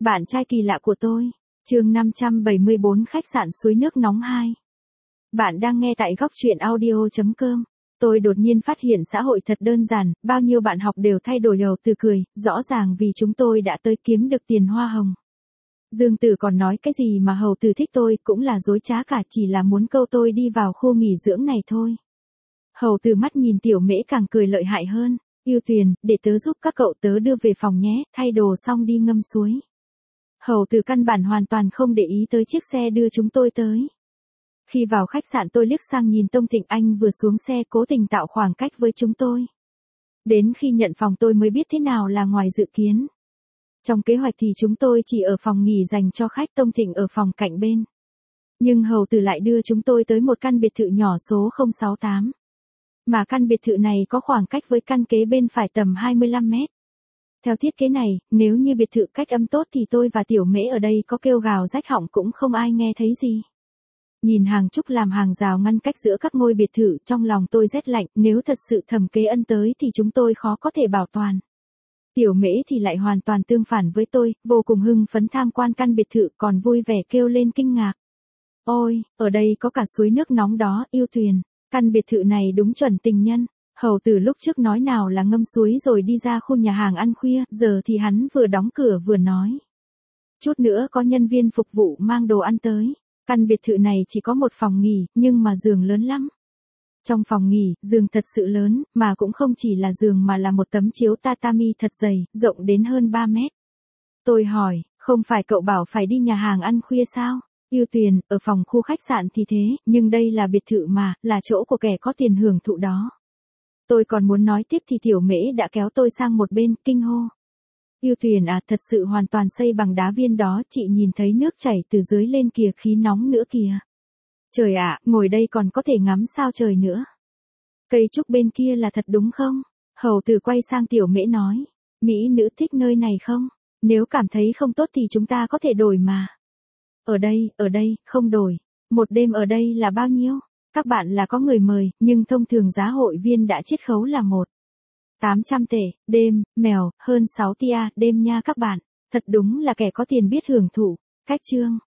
Bạn trai kỳ lạ của tôi. Chương 574 khách sạn suối nước nóng 2. Bạn đang nghe tại góc truyện audio.com. Tôi đột nhiên phát hiện xã hội thật đơn giản, bao nhiêu bạn học đều thay đổi Hầu Từ cười, rõ ràng vì chúng tôi đã tới kiếm được tiền hoa hồng. Dương Tử còn nói cái gì mà Hầu Từ thích tôi cũng là dối trá cả, chỉ là muốn câu tôi đi vào khu nghỉ dưỡng này thôi. Hầu Từ mắt nhìn Tiểu Mễ càng cười lợi hại hơn. Yêu Tuyền, để tớ giúp các cậu, tớ đưa về phòng nhé, thay đồ xong đi ngâm suối. Hầu Từ căn bản hoàn toàn không để ý tới chiếc xe đưa chúng tôi tới. Khi vào khách sạn tôi liếc sang nhìn Tông Thịnh, anh vừa xuống xe cố tình tạo khoảng cách với chúng tôi. Đến khi nhận phòng tôi mới biết thế nào là ngoài dự kiến. Trong kế hoạch thì chúng tôi chỉ ở phòng nghỉ dành cho khách, Tông Thịnh ở phòng cạnh bên. Nhưng Hầu Từ lại đưa chúng tôi tới một căn biệt thự nhỏ số 068. Mà căn biệt thự này có khoảng cách với căn kế bên phải tầm 25 mét. Theo thiết kế này, nếu như biệt thự cách âm tốt thì tôi và Tiểu Mễ ở đây có kêu gào rách họng cũng không ai nghe thấy gì. Nhìn hàng trúc làm hàng rào ngăn cách giữa các ngôi biệt thự, trong lòng tôi rét lạnh, nếu thật sự Thẩm Kế Ân tới thì chúng tôi khó có thể bảo toàn. Tiểu Mễ thì lại hoàn toàn tương phản với tôi, vô cùng hưng phấn tham quan căn biệt thự, còn vui vẻ kêu lên kinh ngạc. Ôi, ở đây có cả suối nước nóng đó, Yêu Tuyền. Căn biệt thự này đúng chuẩn tình nhân. Hầu Từ lúc trước nói nào là ngâm suối rồi đi ra khu nhà hàng ăn khuya, giờ thì hắn vừa đóng cửa vừa nói. Chút nữa có nhân viên phục vụ mang đồ ăn tới. Căn biệt thự này chỉ có một phòng nghỉ, nhưng mà giường lớn lắm. Trong phòng nghỉ, giường thật sự lớn, mà cũng không chỉ là giường mà là một tấm chiếu tatami thật dày, rộng đến hơn 3 mét. Tôi hỏi, không phải cậu bảo phải đi nhà hàng ăn khuya sao? Yêu Tuyền, ở phòng khu khách sạn thì thế, nhưng đây là biệt thự mà, là chỗ của kẻ có tiền hưởng thụ đó. Tôi còn muốn nói tiếp thì Tiểu Mễ đã kéo tôi sang một bên, kinh hô. Yêu Tuyền à, thật sự hoàn toàn xây bằng đá viên đó, chị nhìn thấy nước chảy từ dưới lên kìa, khí nóng nữa kìa. Trời ạ, ngồi đây còn có thể ngắm sao trời nữa. Cây trúc bên kia là thật đúng không? Hầu Từ quay sang Tiểu Mễ nói. Mỹ nữ thích nơi này không? Nếu cảm thấy không tốt thì chúng ta có thể đổi mà. Ở đây, không đổi. Một đêm ở đây là bao nhiêu? Các bạn là có người mời, nhưng thông thường giá hội viên đã chiết khấu là 800 tệ, đêm, mèo, hơn 6 tia, đêm nha các bạn. Thật đúng là kẻ có tiền biết hưởng thụ. Cách chương.